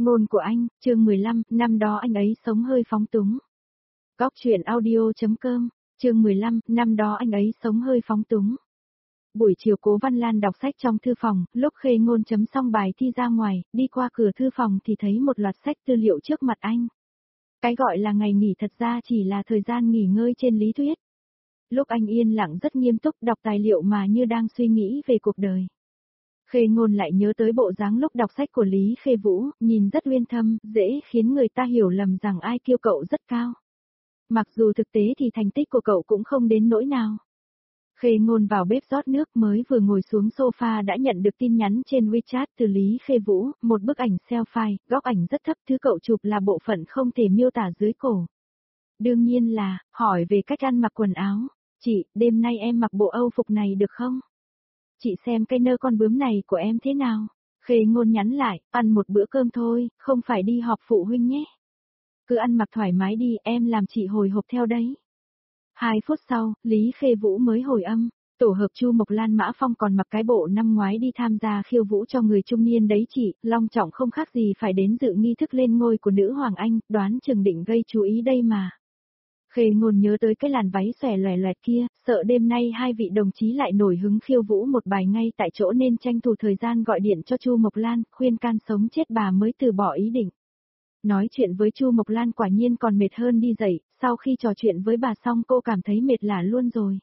Ngôn của anh, chương 15, năm đó anh ấy sống hơi phóng túng. Góc truyện audio.com, chương 15, năm đó anh ấy sống hơi phóng túng. Buổi chiều Cố Văn Lan đọc sách trong thư phòng, lúc Khê Ngôn chấm xong bài thi ra ngoài, đi qua cửa thư phòng thì thấy một loạt sách tư liệu trước mặt anh. Cái gọi là ngày nghỉ thật ra chỉ là thời gian nghỉ ngơi trên lý thuyết. Lúc anh yên lặng rất nghiêm túc đọc tài liệu mà như đang suy nghĩ về cuộc đời. Khê Ngôn lại nhớ tới bộ dáng lúc đọc sách của Lý Khê Vũ, nhìn rất uyên thâm, dễ khiến người ta hiểu lầm rằng IQ cậu rất cao. Mặc dù thực tế thì thành tích của cậu cũng không đến nỗi nào. Khê Ngôn vào bếp rót nước, mới vừa ngồi xuống sofa đã nhận được tin nhắn trên WeChat từ Lý Khê Vũ, một bức ảnh selfie, góc ảnh rất thấp, thứ cậu chụp là bộ phận không thể miêu tả dưới cổ. Đương nhiên là, hỏi về cách ăn mặc quần áo. Chị, đêm nay em mặc bộ Âu phục này được không? Chị xem cái nơ con bướm này của em thế nào? Khê Ngôn nhắn lại, ăn một bữa cơm thôi, không phải đi họp phụ huynh nhé. Cứ ăn mặc thoải mái đi, em làm chị hồi hộp theo đấy. 2 phút sau, Lý Khê Vũ mới hồi âm, tổ hợp Chu Mộc Lan Mã Phong còn mặc cái bộ năm ngoái đi tham gia khiêu vũ cho người trung niên đấy chị, long trọng không khác gì phải đến dự nghi thức lên ngôi của nữ hoàng Anh, đoán chừng định gây chú ý đây mà. Khê Ngôn nhớ tới cái làn váy xòe loè loẹt kia, sợ đêm nay hai vị đồng chí lại nổi hứng khiêu vũ một bài ngay tại chỗ nên tranh thủ thời gian gọi điện cho Chu Mộc Lan, khuyên can sống chết bà mới từ bỏ ý định. Nói chuyện với Chu Mộc Lan quả nhiên còn mệt hơn đi dậy, sau khi trò chuyện với bà xong cô cảm thấy mệt lả luôn rồi.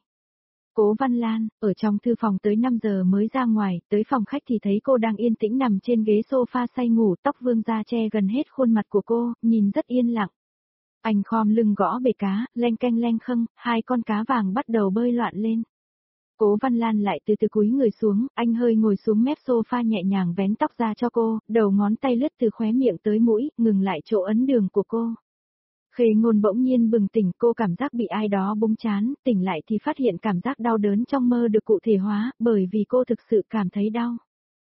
Cố Văn Lan, ở trong thư phòng tới 5 giờ mới ra ngoài, tới phòng khách thì thấy cô đang yên tĩnh nằm trên ghế sofa say ngủ, tóc vương ra che gần hết khuôn mặt của cô, nhìn rất yên lặng. Anh khom lưng gõ bể cá, leng keng leng khâng, 2 con cá vàng bắt đầu bơi loạn lên. Cố Văn Lan lại từ từ cúi người xuống, anh hơi ngồi xuống mép sofa nhẹ nhàng vén tóc ra cho cô, đầu ngón tay lướt từ khóe miệng tới mũi, ngừng lại chỗ ấn đường của cô. Khê Ngôn bỗng nhiên bừng tỉnh, cô cảm giác bị ai đó búng trán, tỉnh lại thì phát hiện cảm giác đau đớn trong mơ được cụ thể hóa, bởi vì cô thực sự cảm thấy đau.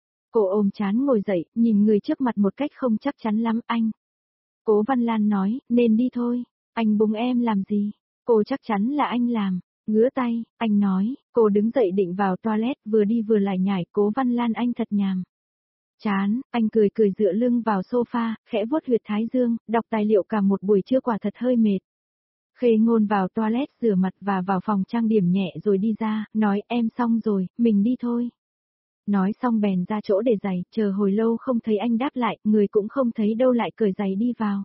Cô ôm trán ngồi dậy, nhìn người trước mặt một cách không chắc chắn lắm, anh. Cố Văn Lan nói, nên đi thôi, anh búng em làm gì? Cô chắc chắn là anh làm. Ngứa tay, anh nói, cô đứng dậy định vào toilet, vừa đi vừa lải nhải, Cố Văn Lan anh thật nhàm. Chán, anh cười cười dựa lưng vào sofa, khẽ vuốt huyệt thái dương, đọc tài liệu cả một buổi trưa quả thật hơi mệt. Khê Ngôn vào toilet rửa mặt và vào phòng trang điểm nhẹ rồi đi ra, nói em xong rồi, mình đi thôi. Nói xong bèn ra chỗ để giày, chờ hồi lâu không thấy anh đáp lại, người cũng không thấy đâu lại cởi giày đi vào.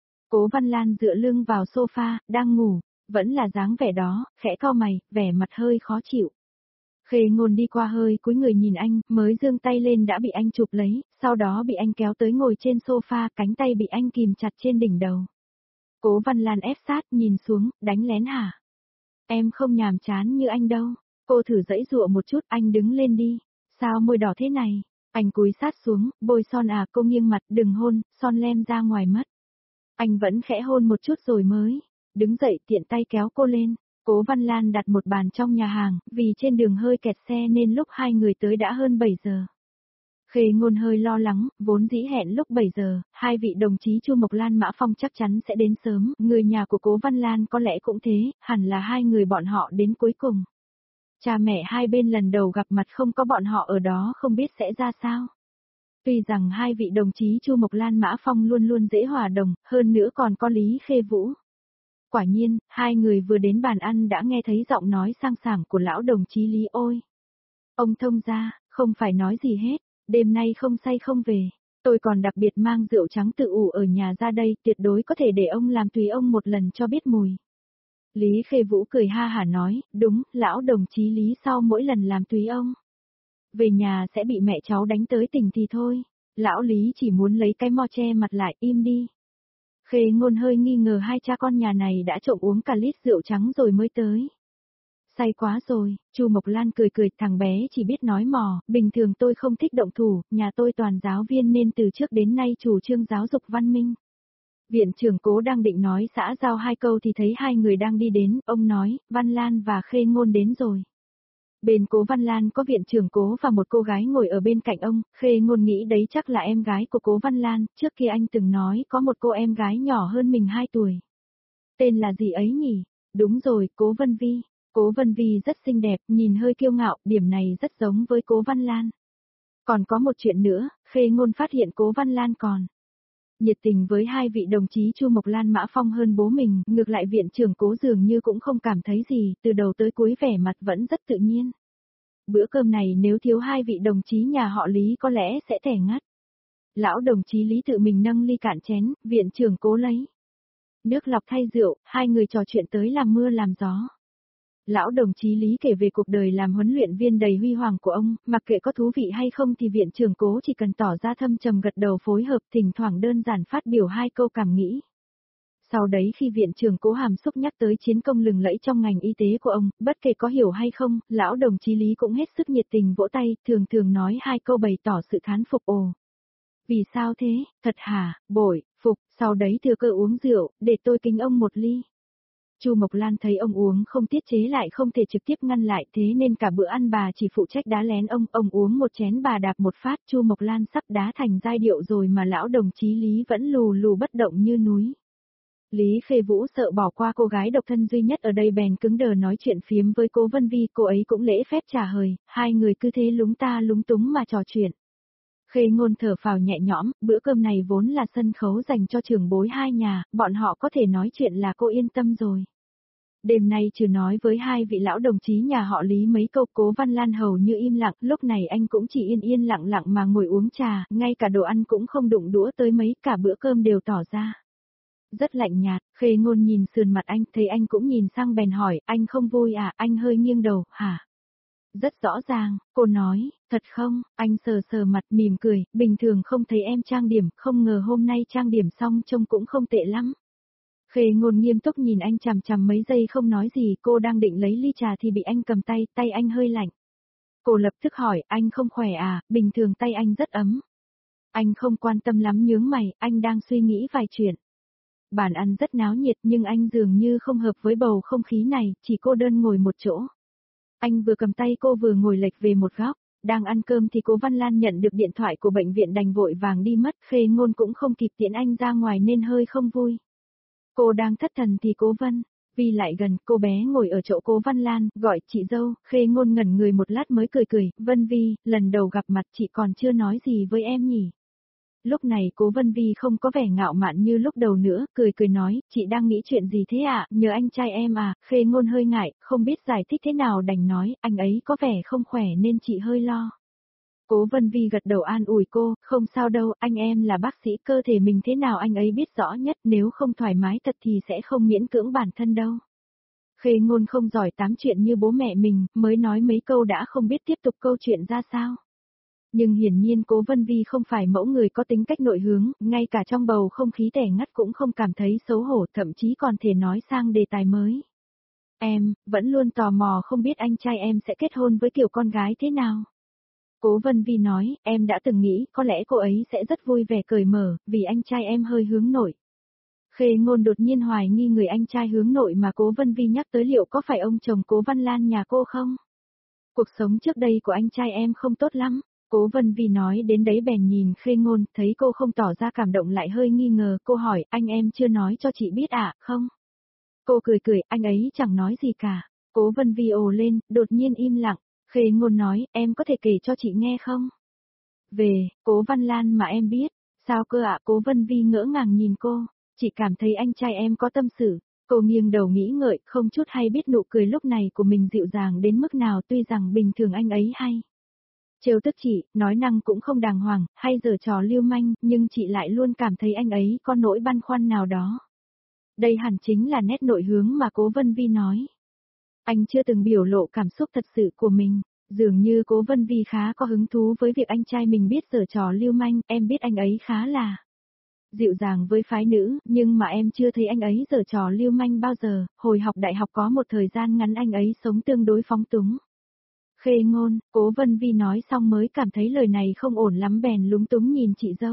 Cố Văn Lan dựa lưng vào sofa, đang ngủ, vẫn là dáng vẻ đó, khẽ cau mày, vẻ mặt hơi khó chịu. Khê Ngôn đi qua hơi cúi người nhìn anh, mới giương tay lên đã bị anh chụp lấy, sau đó bị anh kéo tới ngồi trên sofa, cánh tay bị anh kìm chặt trên đỉnh đầu. Cố Văn Lan ép sát, nhìn xuống, đánh lén hả? Em không nhàm chán như anh đâu. Cô thử giãy giụa một chút, anh đứng lên đi. Sao môi đỏ thế này? Anh cúi sát xuống, bôi son à, cô nghiêng mặt, đừng hôn, son lem ra ngoài mất. Anh vẫn khẽ hôn một chút rồi mới đứng dậy, tiện tay kéo cô lên. Cố Văn Lan đặt một bàn trong nhà hàng, vì trên đường hơi kẹt xe nên lúc hai người tới đã hơn 7 giờ. Khê Ngôn hơi lo lắng, vốn dĩ hẹn lúc 7 giờ, hai vị đồng chí Chu Mộc Lan Mã Phong chắc chắn sẽ đến sớm, người nhà của Cố Văn Lan có lẽ cũng thế, hẳn là hai người bọn họ đến cuối cùng. Cha mẹ hai bên lần đầu gặp mặt không có bọn họ ở đó không biết sẽ ra sao. Tuy rằng hai vị đồng chí Chu Mộc Lan Mã Phong luôn luôn dễ hòa đồng, hơn nữa còn có Lý Khê Vũ. Quả nhiên, hai người vừa đến bàn ăn đã nghe thấy giọng nói sang sảng của lão đồng chí Lý ôi. Ông thông gia, không phải nói gì hết, đêm nay không say không về. Tôi còn đặc biệt mang rượu trắng tự ủ ở nhà ra đây, tuyệt đối có thể để ông làm tùy ông một lần cho biết mùi. Lý Khê Vũ cười ha hả nói, đúng, lão đồng chí Lý sau mỗi lần làm tùy ông. Về nhà sẽ bị mẹ cháu đánh tới tỉnh thì thôi. Lão Lý chỉ muốn lấy cái mo che mặt lại, im đi. Khê Ngôn hơi nghi ngờ hai cha con nhà này đã trộm uống cả lít rượu trắng rồi mới tới. Say quá rồi, Chu Mộc Lan cười cười, thằng bé chỉ biết nói mò, bình thường tôi không thích động thủ, nhà tôi toàn giáo viên nên từ trước đến nay chủ trương giáo dục văn minh. Viện trưởng Cố đang định nói xã giao hai câu thì thấy hai người đang đi đến, ông nói, Văn Lan và Khê Ngôn đến rồi. Bên Cố Văn Lan có viện trưởng Cố và một cô gái ngồi ở bên cạnh ông, Khê Ngôn nghĩ đấy chắc là em gái của Cố Văn Lan, trước kia anh từng nói có một cô em gái nhỏ hơn mình 2 tuổi. Tên là gì ấy nhỉ? Đúng rồi, Cố Vân Vi. Cố Vân Vi rất xinh đẹp, nhìn hơi kiêu ngạo, điểm này rất giống với Cố Văn Lan. Còn có một chuyện nữa, Khê Ngôn phát hiện Cố Văn Lan còn Nhiệt tình với hai vị đồng chí Chu Mộc Lan Mã Phong hơn bố mình, ngược lại viện trưởng Cố dường như cũng không cảm thấy gì, từ đầu tới cuối vẻ mặt vẫn rất tự nhiên. Bữa cơm này nếu thiếu hai vị đồng chí nhà họ Lý có lẽ sẽ tẻ ngắt. Lão đồng chí Lý tự mình nâng ly cạn chén, viện trưởng Cố lấy nước lọc thay rượu, hai người trò chuyện tới làm mưa làm gió. Lão đồng chí Lý kể về cuộc đời làm huấn luyện viên đầy huy hoàng của ông, mặc kệ có thú vị hay không thì viện trưởng Cố chỉ cần tỏ ra thâm trầm gật đầu phối hợp, thỉnh thoảng đơn giản phát biểu hai câu cảm nghĩ. Sau đấy khi viện trưởng Cố hàm xúc nhắc tới chiến công lừng lẫy trong ngành y tế của ông, bất kể có hiểu hay không, lão đồng chí Lý cũng hết sức nhiệt tình vỗ tay, thường thường nói hai câu bày tỏ sự thán phục ồ. Vì sao thế, thật hả, bội, phục, sau đấy thừa cơ uống rượu, để tôi kính ông một ly. Chu Mộc Lan thấy ông uống không tiết chế lại không thể trực tiếp ngăn lại thế nên cả bữa ăn bà chỉ phụ trách đá lén ông uống một chén bà đạp một phát Chu Mộc Lan sắp đá thành giai điệu rồi mà lão đồng chí Lý vẫn lù lù bất động như núi. Lý Khê Vũ sợ bỏ qua cô gái độc thân duy nhất ở đây bèn cứng đờ nói chuyện phiếm với Cố Vân Vi, cô ấy cũng lễ phép trả hời, hai người cứ thế lúng ta lúng túng mà trò chuyện. Khê Ngôn thở phào nhẹ nhõm, bữa cơm này vốn là sân khấu dành cho trưởng bối hai nhà, bọn họ có thể nói chuyện là cô yên tâm rồi. Đêm nay trừ nói với hai vị lão đồng chí nhà họ Lý mấy câu Cố Văn Lan hầu như im lặng, lúc này anh cũng chỉ yên yên lặng lặng mà ngồi uống trà, ngay cả đồ ăn cũng không đụng đũa tới mấy, cả bữa cơm đều tỏ ra rất lạnh nhạt. Khê Ngôn nhìn sườn mặt anh, thấy anh cũng nhìn sang bèn hỏi, anh không vui à, anh hơi nghiêng đầu, hả? Rất rõ ràng, cô nói, thật không, anh sờ sờ mặt mỉm cười, bình thường không thấy em trang điểm, không ngờ hôm nay trang điểm xong trông cũng không tệ lắm. Khê Ngôn nghiêm túc nhìn anh chằm chằm mấy giây không nói gì, cô đang định lấy ly trà thì bị anh cầm tay, tay anh hơi lạnh. Cô lập tức hỏi, anh không khỏe à, bình thường tay anh rất ấm. Anh không quan tâm lắm nhướng mày, anh đang suy nghĩ vài chuyện. Bàn ăn rất náo nhiệt nhưng anh dường như không hợp với bầu không khí này, chỉ cô đơn ngồi một chỗ. Anh vừa cầm tay cô vừa ngồi lệch về một góc, đang ăn cơm thì Cố Văn Lan nhận được điện thoại của bệnh viện đành vội vàng đi mất, Khê Ngôn cũng không kịp tiễn anh ra ngoài nên hơi không vui. Cô đang thất thần thì Cố Vân Vi lại gần, cô bé ngồi ở chỗ Cố Văn Lan, gọi chị dâu, Khê Ngôn ngẩn người một lát mới cười, Vân Vi, lần đầu gặp mặt chị còn chưa nói gì với em nhỉ? Lúc này Cố Vân Vi không có vẻ ngạo mạn như lúc đầu nữa, cười nói, chị đang nghĩ chuyện gì thế ạ, nhờ anh trai em à, Khê Ngôn hơi ngại, không biết giải thích thế nào đành nói, anh ấy có vẻ không khỏe nên chị hơi lo. Cố Vân Vi gật đầu an ủi cô, không sao đâu, anh em là bác sĩ, cơ thể mình thế nào anh ấy biết rõ nhất, nếu không thoải mái thật thì sẽ không miễn cưỡng bản thân đâu. Khê Ngôn không giỏi tám chuyện như bố mẹ mình, mới nói mấy câu đã không biết tiếp tục câu chuyện ra sao. Nhưng hiển nhiên Cố Vân Vi không phải mẫu người có tính cách nội hướng, ngay cả trong bầu không khí tẻ ngắt cũng không cảm thấy xấu hổ, thậm chí còn thể nói sang đề tài mới. Em, vẫn luôn tò mò không biết anh trai em sẽ kết hôn với kiểu con gái thế nào. Cố Vân Vi nói, em đã từng nghĩ, có lẽ cô ấy sẽ rất vui vẻ cởi mở, vì anh trai em hơi hướng nội. Khê Ngôn đột nhiên hoài nghi người anh trai hướng nội mà Cố Vân Vi nhắc tới liệu có phải ông chồng Cố Văn Lan nhà cô không? Cuộc sống trước đây của anh trai em không tốt lắm. Cố Vân Vi nói đến đấy bèn nhìn Khê Ngôn, thấy cô không tỏ ra cảm động lại hơi nghi ngờ, cô hỏi, anh em chưa nói cho chị biết à, không? Cô cười, anh ấy chẳng nói gì cả. Cố Vân Vi ồ lên, đột nhiên im lặng. Khê Ngôn nói, em có thể kể cho chị nghe không? Về, Cố Văn Lan mà em biết. Sao cơ ạ? Cố Vân Vi ngỡ ngàng nhìn cô. Chị cảm thấy anh trai em có tâm sự. Cô nghiêng đầu nghĩ ngợi, không chút hay biết nụ cười lúc này của mình dịu dàng đến mức nào, tuy rằng bình thường anh ấy hay trêu tức chị, nói năng cũng không đàng hoàng, hay giở trò lưu manh, nhưng chị lại luôn cảm thấy anh ấy có nỗi băn khoăn nào đó. Đây hẳn chính là nét nội hướng mà Cố Vân Vi nói. Anh chưa từng biểu lộ cảm xúc thật sự của mình, dường như Cố Vân Vi khá có hứng thú với việc anh trai mình biết giở trò lưu manh, em biết anh ấy khá là dịu dàng với phái nữ, nhưng mà em chưa thấy anh ấy giở trò lưu manh bao giờ, hồi học đại học có một thời gian ngắn anh ấy sống tương đối phóng túng. Khê Ngôn, Cố Vân Vi nói xong mới cảm thấy lời này không ổn lắm bèn lúng túng nhìn chị dâu.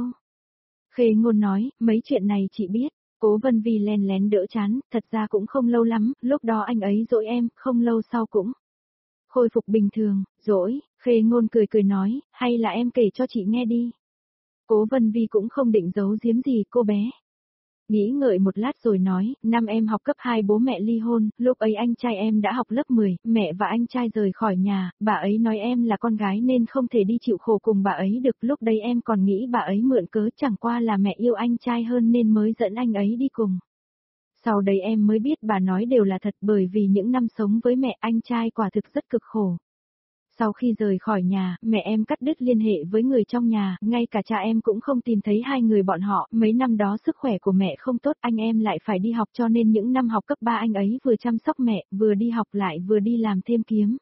Khê Ngôn nói, mấy chuyện này chị biết. Cố Vân Vi len lén đỡ chán, thật ra cũng không lâu lắm, lúc đó anh ấy dỗi em, không lâu sau cũng khôi phục bình thường, dỗi, Khê Ngôn cười nói, hay là em kể cho chị nghe đi. Cố Vân Vi cũng không định giấu giếm gì cô bé. Nghĩ ngợi một lát rồi nói, năm em học cấp 2 bố mẹ ly hôn, lúc ấy anh trai em đã học lớp 10, mẹ và anh trai rời khỏi nhà, bà ấy nói em là con gái nên không thể đi chịu khổ cùng bà ấy được, lúc đấy em còn nghĩ bà ấy mượn cớ chẳng qua là mẹ yêu anh trai hơn nên mới dẫn anh ấy đi cùng. Sau đấy em mới biết bà nói đều là thật bởi vì những năm sống với mẹ anh trai quả thực rất cực khổ. Sau khi rời khỏi nhà, mẹ em cắt đứt liên hệ với người trong nhà, ngay cả cha em cũng không tìm thấy hai người bọn họ, mấy năm đó sức khỏe của mẹ không tốt, anh em lại phải đi học cho nên những năm học cấp 3 anh ấy vừa chăm sóc mẹ, vừa đi học lại vừa đi làm thêm kiếm.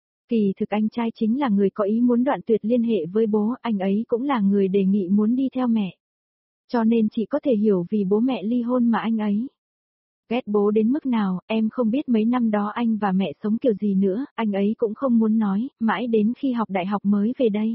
Kỳ thực anh trai chính là người có ý muốn đoạn tuyệt liên hệ với bố, anh ấy cũng là người đề nghị muốn đi theo mẹ. Cho nên chỉ có thể hiểu vì bố mẹ ly hôn mà anh ấy ghét bố đến mức nào, em không biết mấy năm đó anh và mẹ sống kiểu gì nữa, anh ấy cũng không muốn nói, mãi đến khi học đại học mới về đây.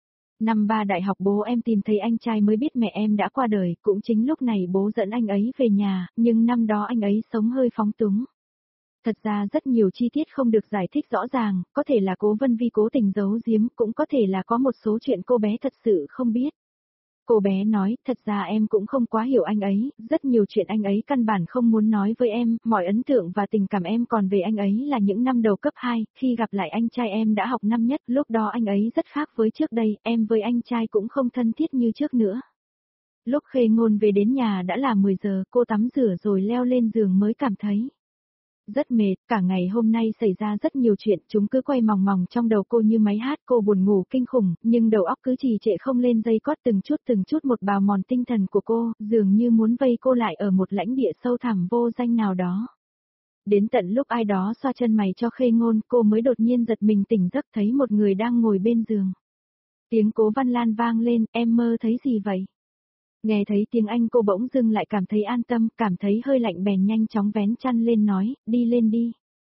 Năm 3 đại học bố em tìm thấy anh trai mới biết mẹ em đã qua đời, cũng chính lúc này bố dẫn anh ấy về nhà, nhưng năm đó anh ấy sống hơi phóng túng. Thật ra rất nhiều chi tiết không được giải thích rõ ràng, có thể là Cố Vân Vi cố tình giấu giếm, cũng có thể là có một số chuyện cô bé thật sự không biết. Cô bé nói, thật ra em cũng không quá hiểu anh ấy, rất nhiều chuyện anh ấy căn bản không muốn nói với em, mọi ấn tượng và tình cảm em còn về anh ấy là những năm đầu cấp 2, khi gặp lại anh trai em đã học năm nhất, lúc đó anh ấy rất khác với trước đây, em với anh trai cũng không thân thiết như trước nữa. Lúc Khê Ngôn về đến nhà đã là 10 giờ, cô tắm rửa rồi leo lên giường mới cảm thấy rất mệt, cả ngày hôm nay xảy ra rất nhiều chuyện, chúng cứ quay mòng mòng trong đầu cô như máy hát, cô buồn ngủ kinh khủng, nhưng đầu óc cứ trì trệ không lên dây cót từng chút một bào mòn tinh thần của cô, dường như muốn vây cô lại ở một lãnh địa sâu thẳm vô danh nào đó. Đến tận lúc ai đó xoa chân mày cho Khê Ngôn, cô mới đột nhiên giật mình tỉnh giấc thấy một người đang ngồi bên giường. Tiếng Cố Văn Lan vang lên, em mơ thấy gì vậy? Nghe thấy tiếng Anh cô bỗng dưng lại cảm thấy an tâm, cảm thấy hơi lạnh bèn nhanh chóng vén chăn lên nói, đi lên đi.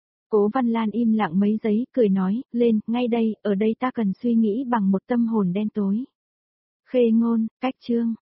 Cố Văn Lan im lặng mấy giây, cười nói, lên, ngay đây, ở đây ta cần suy nghĩ bằng một tâm hồn đen tối. Khê Ngôn, cách chương.